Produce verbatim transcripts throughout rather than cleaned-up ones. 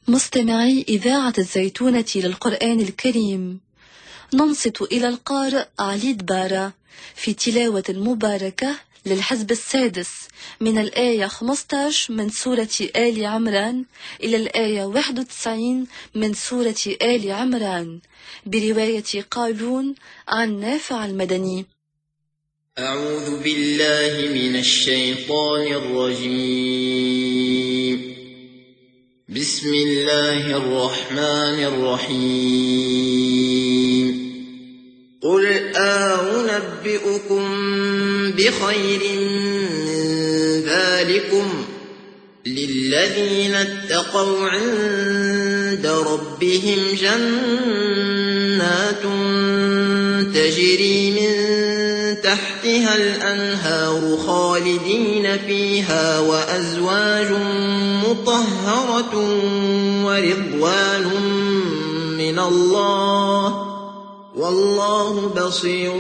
مستمعي إذاعة الزيتونة للقرآن الكريم، ننصت إلى القارئ علي دبارة في تلاوة مباركة للحزب السادس من الآية خمسة عشر من سورة آل عمران إلى الآية واحد وتسعين من سورة آل عمران برواية قالون عن نافع المدني. أعوذ بالله من الشيطان الرجيم. بسم الله الرحمن الرحيم. قل أنبئكم بخير من ذلكم للذين اتقوا عند ربهم جنات تجري من تحتها الأنهار خالدين فيها وأزواج مطهرة ورضوان من الله والله بصير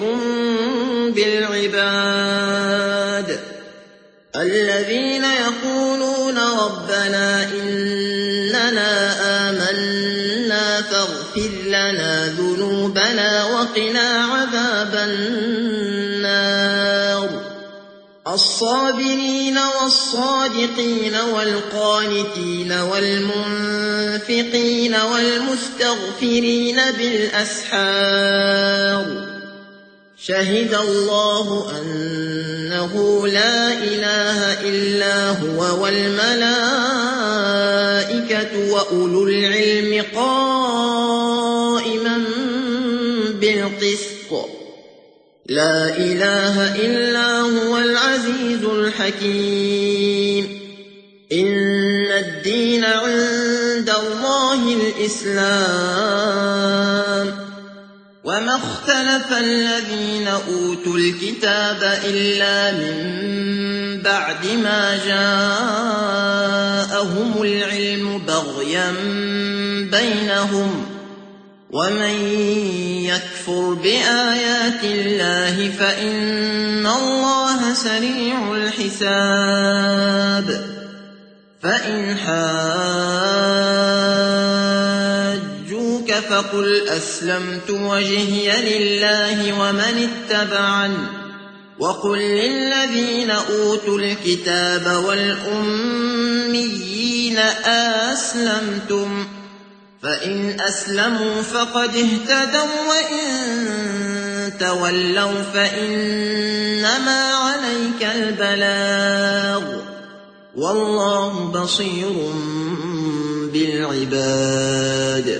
بالعباد. الذين يقولون ربنا إننا آمنا فاغفر لنا ذنوبنا وقنا عذاب النار. الصابرين والصادقين والقانتين والمنفقين والمستغفرين بالأسحار. شهد الله أنه لا إله إلا هو والملائكة وأولو العلم قائما بالقسط. لا إله إلا هو العزيز الحكيم. إن الدين عند الله الإسلام. وما اختلف الذين أوتوا الكتاب إلا من بعد ما جاءهم العلم بغيا بينهم. ومن يكفر بآيات الله فإن الله سريع الحساب. فإن حاجوك فقل أسلمت وجهي لله ومن اتبعني وقل للذين أوتوا الكتاب والأميين أسلمتم فإن أسلموا فقد اهتدوا وإن تولوا فإنما عليك البلاغ والله بصير بالعباد.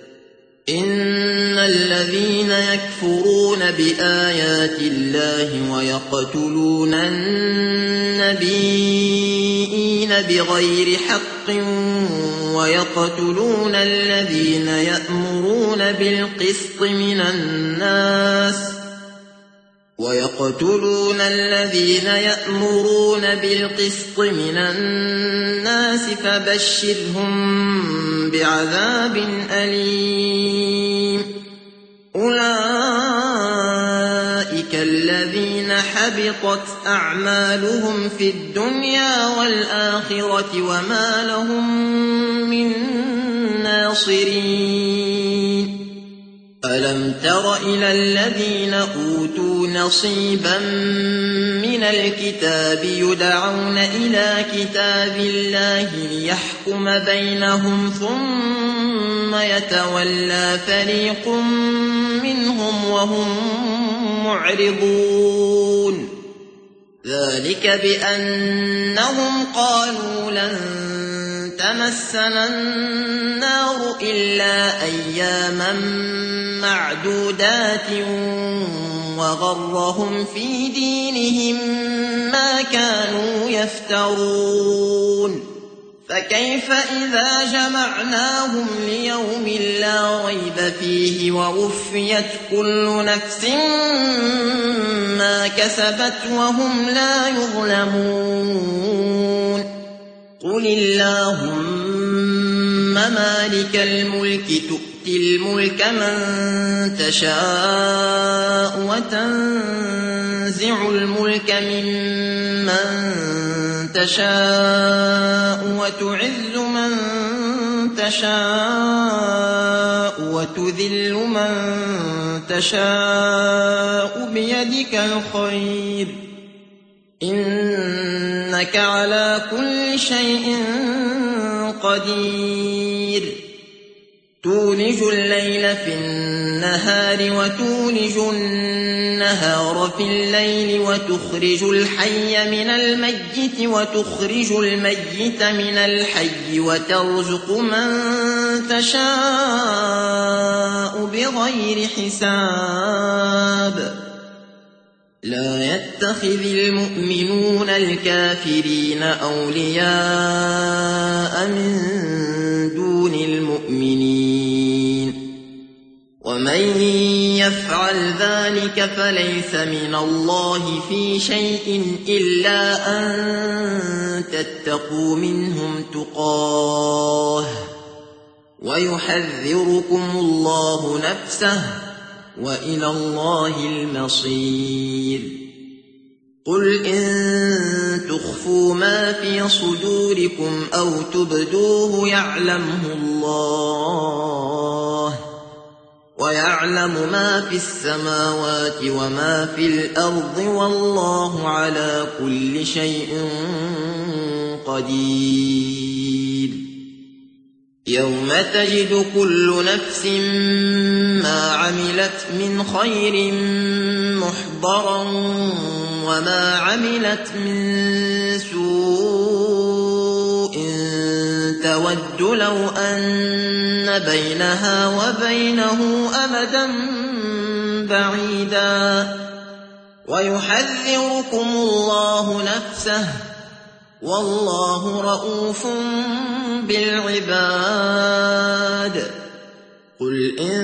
إن الذين يكفرون بآيات الله ويقتلون النبيين بغير حق ويقتلون الذين يأمرون بالقسط من الناس ويقتلون الذين يأمرون بالقسط من الناس فبشرهم بعذاب أليم. أولئك الذين حبطت أعمالهم في الدنيا والآخرة وما لهم من ناصرين. ألم تر إلى الذين أوتوا نصيبا من الكتاب يدعون إلى كتاب الله ليحكم بينهم ثم يتولى فريق منهم وهم معرضون. ذلك بأنهم قالوا لن تمسنا النار إلا أياما معدودات وغرهم في دينهم ما كانوا يفترون. فكيف إذا جمعناهم ليوم لا ريب فيه ووفيت كل نفس ما كسبت وهم لا يظلمون. قل اللهم مالك الملك تؤتي الملك من تشاء وتنزع الملك ممن تشاء وتعز من تشاء وتذل من تشاء بيدك الخير إنك على كل شيء قدير تولج الليل في النهار وتولج النهار في الليل وتخرج الحي من الميت وتخرج الميت من الحي وترزق من تشاء بغير حساب لا يتخذ المؤمنون الكافرين أولياء من دون المؤمنين ومن يفعل ذلك فليس من الله في شيء إلا أن تتقوا منهم تقاه ويحذركم الله نفسه وإلى الله المصير قل إن تخفوا ما في صدوركم أو تبدوه يعلمه الله ويعلم ما في السماوات وما في الأرض والله على كل شيء قدير يوم تجد كل نفس ما عملت من خير محضرا وما عملت من سوء تود لو أن بينها وبينه أمدا بعيدا ويحذركم الله نفسه والله رءوف بالعباد قل إن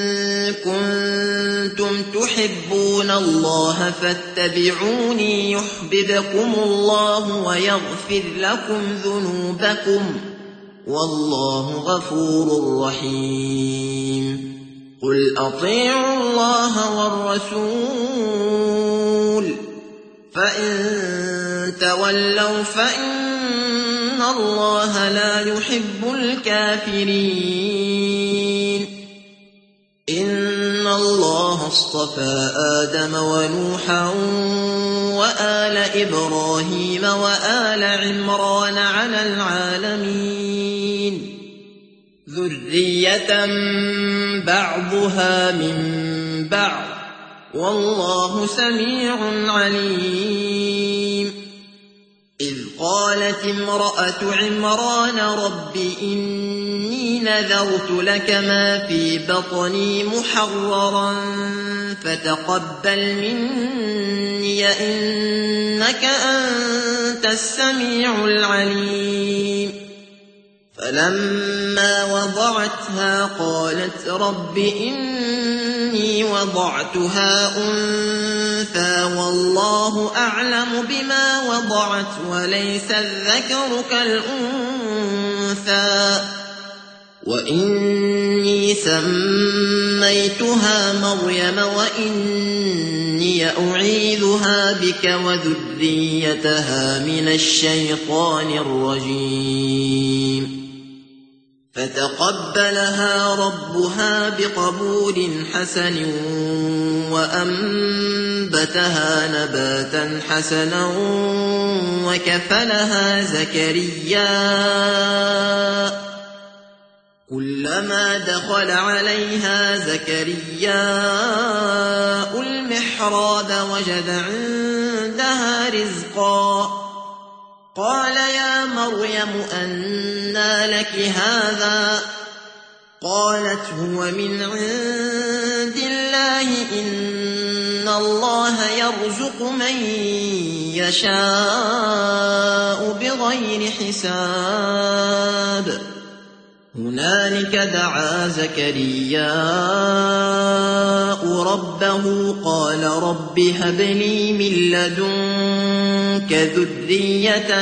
كنتم تحبون الله فاتبعوني يحببكم الله ويغفر لكم ذنوبكم والله غفور رحيم قل أطيعوا الله والرسول فإن تولوا فإن الله لا يحب الكافرين إن الله اصطفى آدم ونوحا وآل إبراهيم وآل عمران على العالمين ذرية بعضها من بعض والله سميع عليم إذ قالت امرأة عمران رب إني نذرت لك ما في بطني محررا فتقبل مني إنك أنت السميع العليم فلما وضعتها قالت رب إني وضعتها أنثى والله أعلم بما وضعت وليس الذكر كالأنثى وإني سميتها مريم وإني أعيذها بك وذريتها من الشيطان الرجيم فتقبلها ربها بقبول حسن وأنبتها نباتا حسنا وكفلها زكريا كلما دخل عليها زكرياء المحراب وجد عندها رزقا قال يا مريم أنى لك هذا قالت هو من عند الله إن الله يرزق من يشاء بغير حساب هنالك دعا زكرياء ربه قال رب هب لي من لدنك ذرية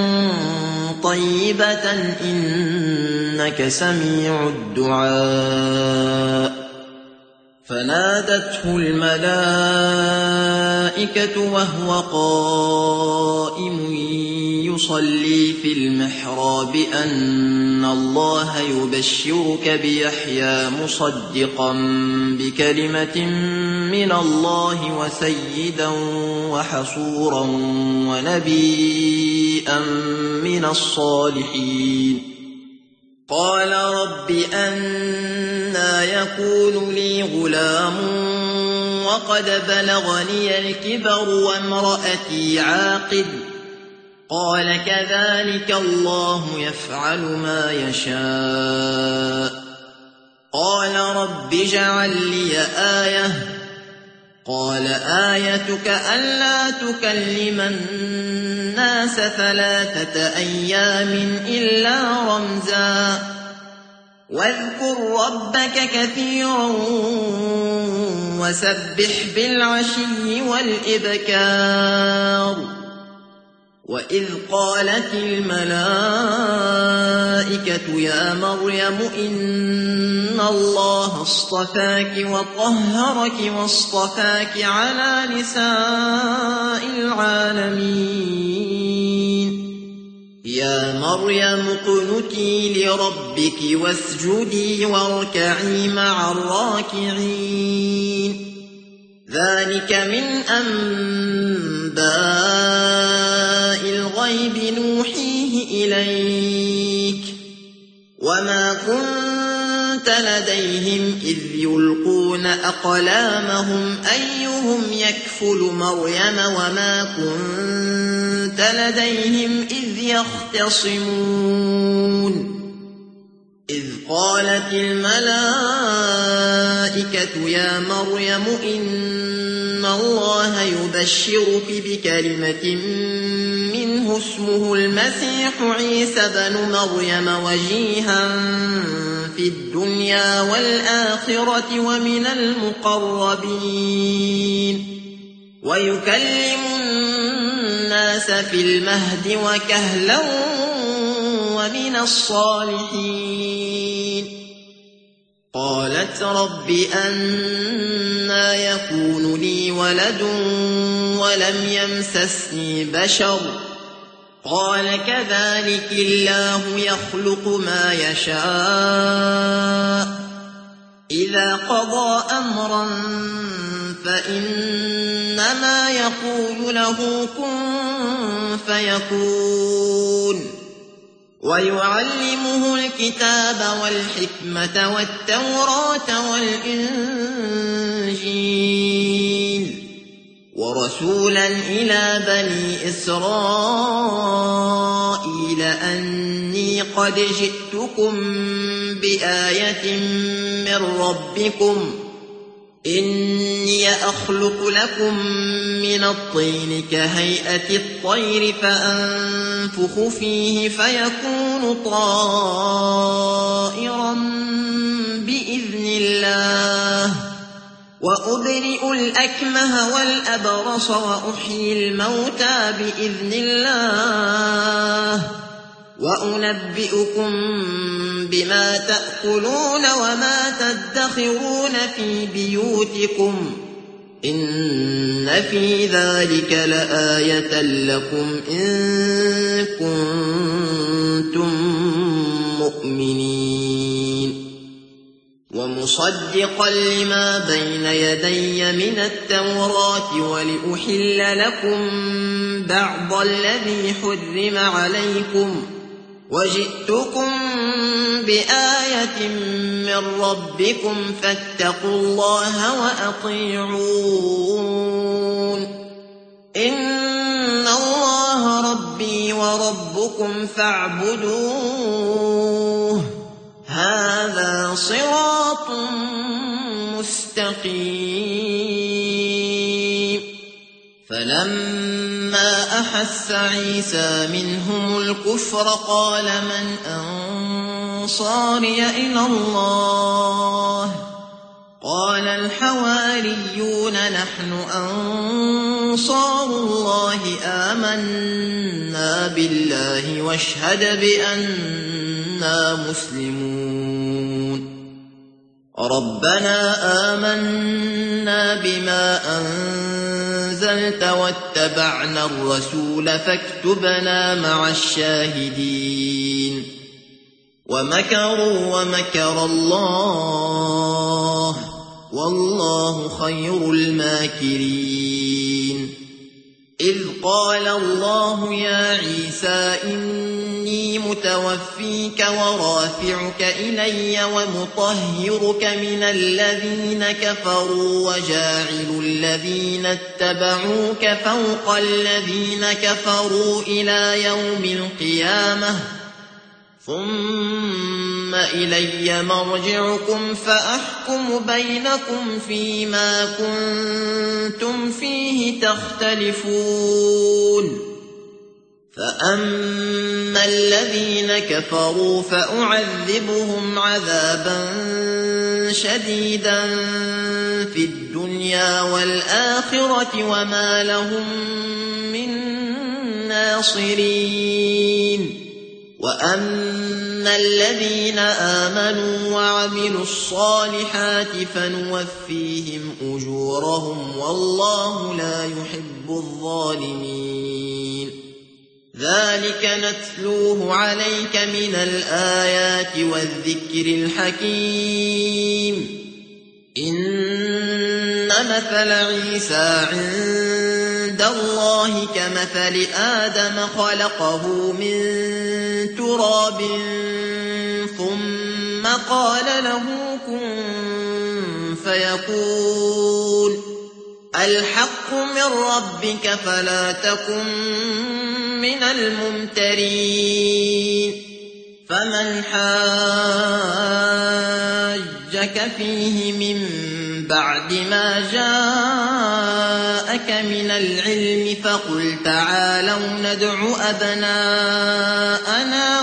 طيبة إنك سميع الدعاء فنادته الملائكة وهو قائم يصلي في المحراب أن الله يبشرك بيحيى مصدقا بكلمة من الله وسيدا وحصورا ونبيا من الصالحين. قال رب أنى يكون لي غلام وقد بلغني الكبر وامرأتي عاقر. قال كذلك الله يفعل ما يشاء. قال رب اجعل لي آية. قال آيتك ألا تكلم الناس ثلاثة أيام إلا رمزا واذكر ربك كثيرا وسبح بالعشي والإبكار. وإذ قالت الملائكة يا مريم إن الله اصطفاك وطهرك واصطفاك على نساء العالمين. يا مريم اقنتي لربك واسجدي واركعي مع الراكعين. ذلك من أنباء الغيب نوحيه إليك وما كنت لديهم إذ يلقون أقلامهم أيهم يكفل مريم وما كنت لديهم إذ يختصمون. إذ قالت الملائكة يا مريم إن الله يبشرك بكلمة منه اسمه المسيح عيسى بن مريم وجيها في الدنيا والآخرة ومن المقربين ويكلم الناس في المهد وكهلا ومن الصالحين. قالت رب أنى يكون لي ولد ولم يمسسني بشر. قال كذلك الله يخلق ما يشاء إذا قضى أمرا فإنما يقول له كن فيكون. ويعلمه الكتاب والحكمة والتوراة والإنجيل ورسولا إلى بني إسرائيل أني قد جئتكم بآية من ربكم إني أخلق لكم من الطين كهيئة الطير فأنفخ فيه فيكون طائرا بإذن الله وأبرئ الأكمه والأبرص وأحيي الموتى بإذن الله وأنبئكم بما تأكلون وما تدخرون في بيوتكم إن في ذلك لآية لكم إن كنتم مؤمنين. ومصدقا لما بين يدي من التوراة ولأحل لكم بعض الذي حرم عليكم وجئتكم بآية من ربكم فاتقوا الله وأطيعون. إن الله ربي وربكم فاعبدوه هذا صراط مستقيم. فلما أحس عيسى منهم الكفر قال من أنصاري إلى الله قال الحواريون نحن أنصار الله آمنا بالله واشهد بأننا مسلمون. ربنا آمنا بما أنزلت واتبعنا الرسول فاكتبنا مع الشاهدين ومكروا ومكر الله والله خير الماكرين إذ قال الله يا عيسى إني متوفيك ورافعك إلي ومطهرك من الذين كفروا وجاعل الذين اتبعوك فوق الذين كفروا إلى يوم القيامة ثم إلي مرجعكم فأحكم بينكم فيما كنتم فيه تختلفون فأما الذين كفروا فأعذبهم عذابا شديدا في الدنيا والآخرة وما لهم من ناصرين وأما الذين آمنوا وعملوا الصالحات فنوفيهم أجورهم والله لا يحب الظالمين ذلك نتلوه عليك من الآيات والذكر الحكيم إن مثل عيسى عند الله كمثل آدم خلقه من تراب ثم قال له كن فيكون الحق من ربك فلا تكن من الممترين فمن حاجك فيه من بعد ما جاءك من العلم فقل تعالوا ندع أبناءنا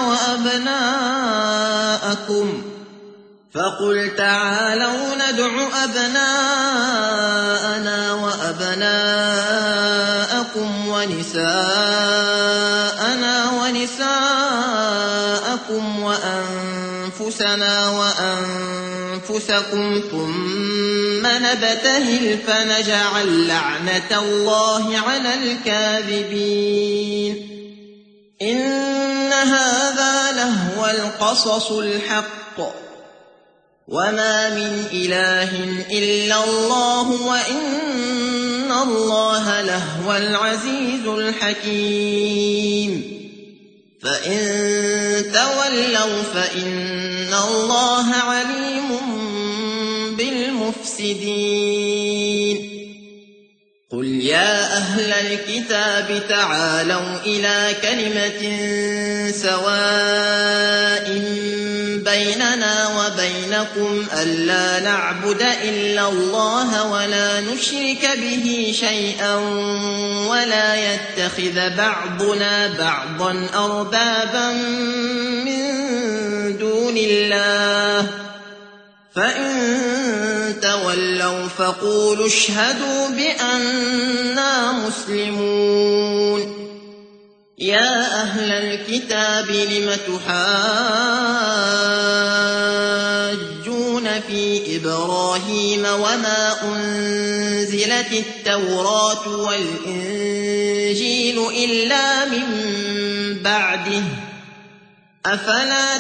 وأبناءكم فقل تعالوا ندع أبناءنا وأبناءكم ونساءنا ونساءكم وأنفسنا وأنفسكم ثم نبتهل فنجعل لعنة الله على الكاذبين إن هذا لهو القصص الحق وما من إله إلا الله وإن الله لهو العزيز الحكيم فإن تولوا فإن الله عليم بالمفسدين قل يا أهل الكتاب تعالوا إلى كلمة سواء بيننا وبينكم ألا نعبد إلا الله ولا نشرك به شيئا ولا يتخذ بعضنا بعضا أربابا من دون الله فإن تولوا فقولوا اشهدوا بأننا مسلمون يا أهل الكتاب لم تحاجون في إبراهيم وما أنزلت التوراة والإنجيل إلا من بعده أفلا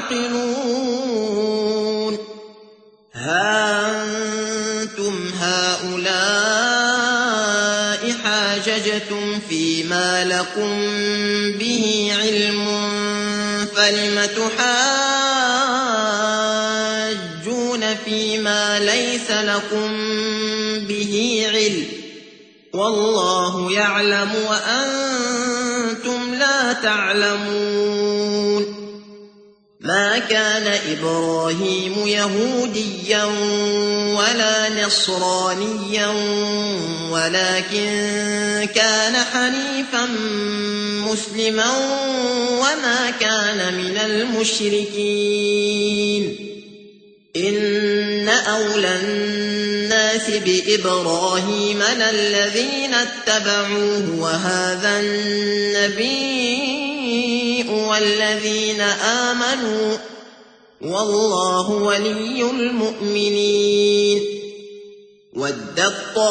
تعقلون ها أنتم هؤلاء حاججتم فيما لكم به علم فلم تحاجون فيما ليس لكم به علم والله يعلم وأنتم لا تعلمون ما كان إبراهيم يهوديا ولا نصرانيا ولكن كان حنيفا مسلما وما كان من المشركين إن أولى الناس بإبراهيم للذين اتبعوه وهذا النبي والذين آمنوا والله ولي المؤمنين ودت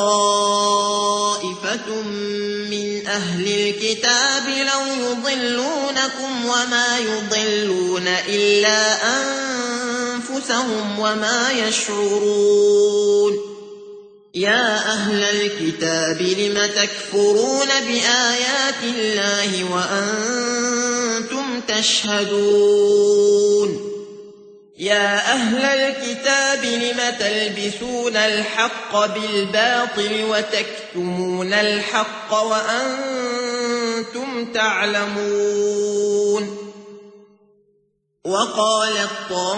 طائفة من أهل الكتاب لو يضلونكم وما يضلون إلا أنفسهم وما يشعرون يا أهل الكتاب لم تكفرون بآيات الله وأنتم تشهدون يا أهل الكتاب لم تلبسون الحق بالباطل وتكتمون الحق وأنتم تعلمون وقالت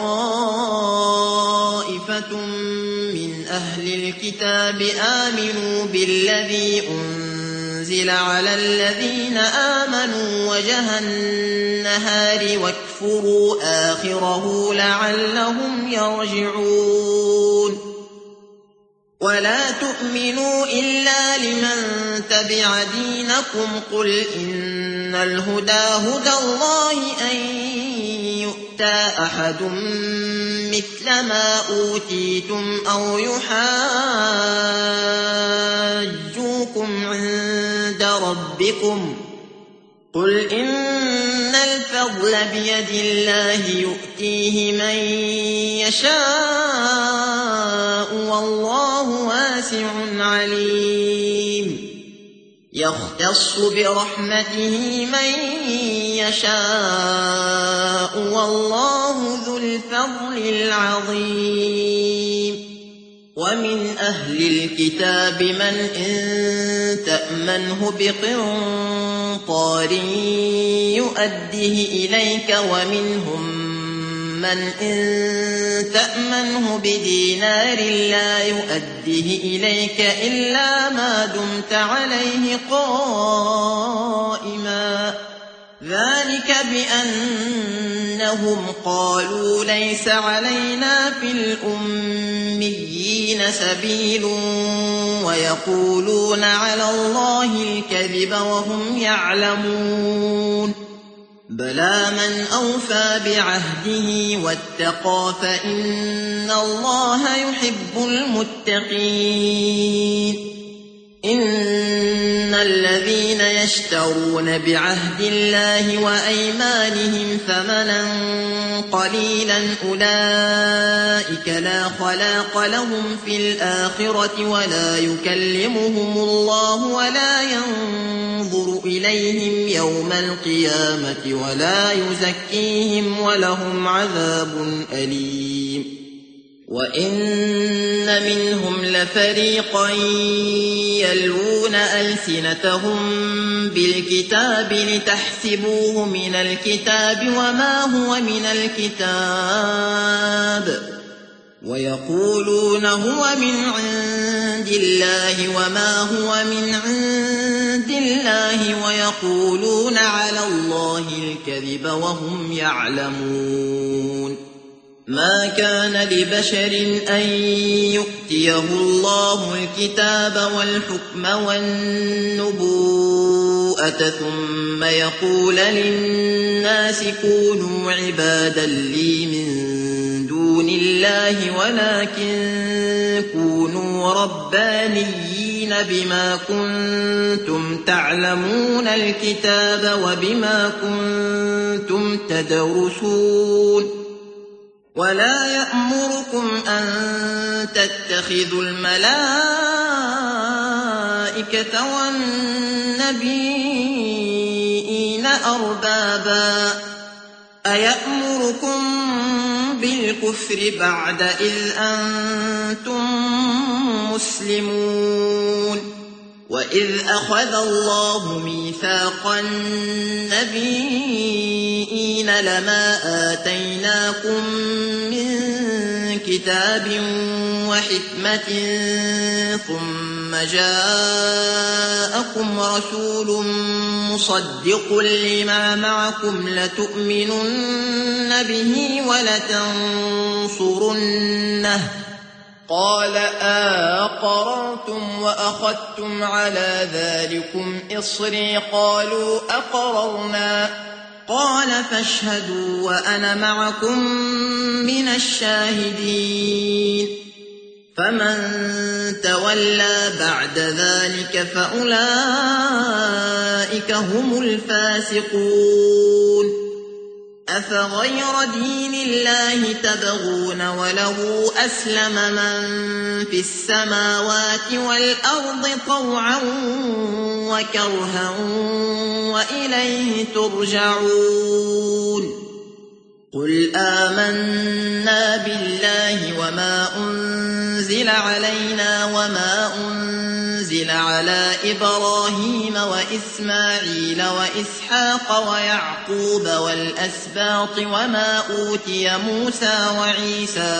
طائفة من أهل الكتاب آمنوا بالذي أنزل على الذين آمنوا وجه النهار واكفروا آخره لعلهم يرجعون ولا تؤمنوا إلا لمن تبع دينكم قل إن الهدى هدى الله أن يؤتى أحد مثل ما أوتيتم أو يحاجوكم عند ربكم قل إن الفضل بيد الله يؤتيه من يشاء والله واسع عليم يختص برحمته من يشاء والله ذو الفضل العظيم ومن أهل الكتاب من إن تأمنه بقنطار يؤده إليك ومنهم من إن تأمنه بدينار لا يؤده إليك إلا ما دمت عليه قائما ذلك بأنهم قالوا ليس علينا في الأميين سبيل ويقولون على الله الكذب وهم يعلمون بلى من أوفى بعهده واتقى فإن الله يحب المتقين إن الذين يشترون بعهد الله وأيمانهم ثمنا قليلا أولئك لا خلاق لهم في الآخرة ولا يكلمهم الله ولا ينظر إليهم يوم القيامة ولا يزكيهم ولهم عذاب أليم وإن منهم لفريقا يلوون ألسنتهم بالكتاب لتحسبوه من الكتاب وما هو من الكتاب ويقولون هو من عند الله وما هو من عند الله ويقولون على الله الكذب وهم يعلمون ما كان لبشر أن يؤتيه الله الكتاب والحكم والنبوءة ثم يقول للناس كونوا عبادا لي من دون الله ولكن كونوا ربانيين بما كنتم تعلمون الكتاب وبما كنتم تدرسون ولا يأمركم أن تتخذوا الملائكة والنبيين أربابا أيأمركم بالكفر بعد إذ أنتم مسلمون وإذ أخذ الله ميثاق النبيين لما آتيناكم من كتاب وحكمة ثم جاءكم رسول مصدق لما معكم لتؤمنن به ولتنصرنه قال أقررتم وأخذتم على ذلكم إصري قالوا أقررنا قال فاشهدوا وأنا معكم من الشاهدين فمن تولى بعد ذلك فأولئك هم الفاسقون أفغير دين الله تبغون وله أسلم من في السماوات والأرض طوعا وكرها وإليه ترجعون قل آمنا بالله وما أنزل علينا وما أنزل على إبراهيم وإسماعيل وإسحاق ويعقوب والأسباط وما أوتي موسى وعيسى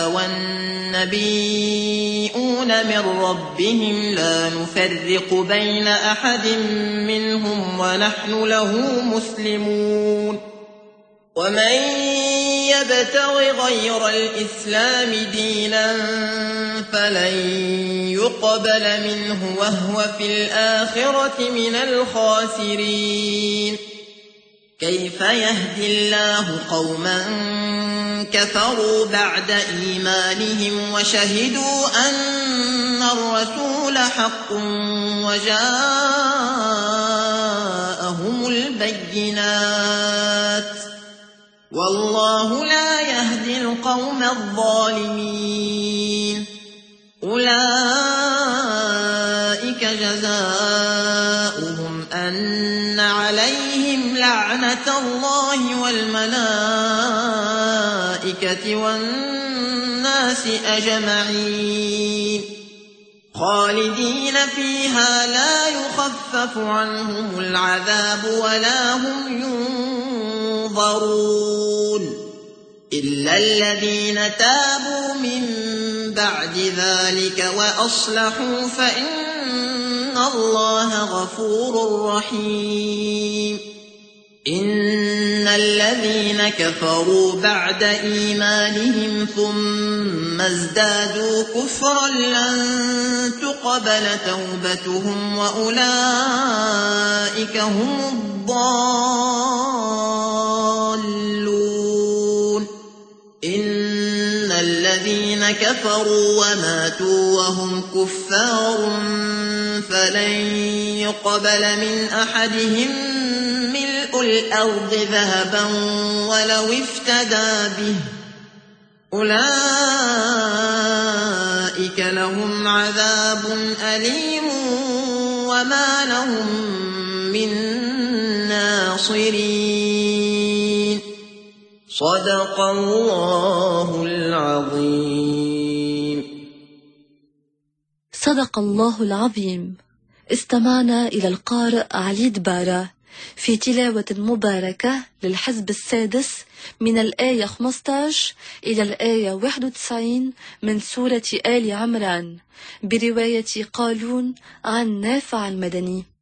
والنبيون من ربهم لا نفرق بين أحد منهم ونحن له مسلمون ومن يبتغ غير الإسلام دينا فلن يقبل منه وهو في الآخرة من الخاسرين كيف يهدي الله قوما كفروا بعد إيمانهم وشهدوا أن الرسول حق وجاءهم البينات والله لا يهدي القوم الظالمين أولئك جزاؤهم أن عليهم لعنة الله والملائكة والناس أجمعين خالدين فيها لا يخفف عنهم العذاب ولا هم ينظرون إلا الذين تابوا من بعد ذلك وأصلحوا فإن الله غفور رحيم إن الذين كفروا بعد إيمانهم ثم ازدادوا كفرا لن تقبل توبتهم وأولئك هم الضالون إن الذين كفروا وماتوا وهم كفار فلن يقبل من أحدهم ملء الأرض ذهبا ولو افتدى به أولئك لهم عذاب أليم وما لهم من ناصرين صدق الله العظيم. صدق الله العظيم. استمعنا إلى القارئ علي دبارة في تلاوة مباركة للحزب السادس من الآية خمسة عشر إلى الآية واحد وتسعين من سورة آل عمران برواية قالون عن نافع المدني.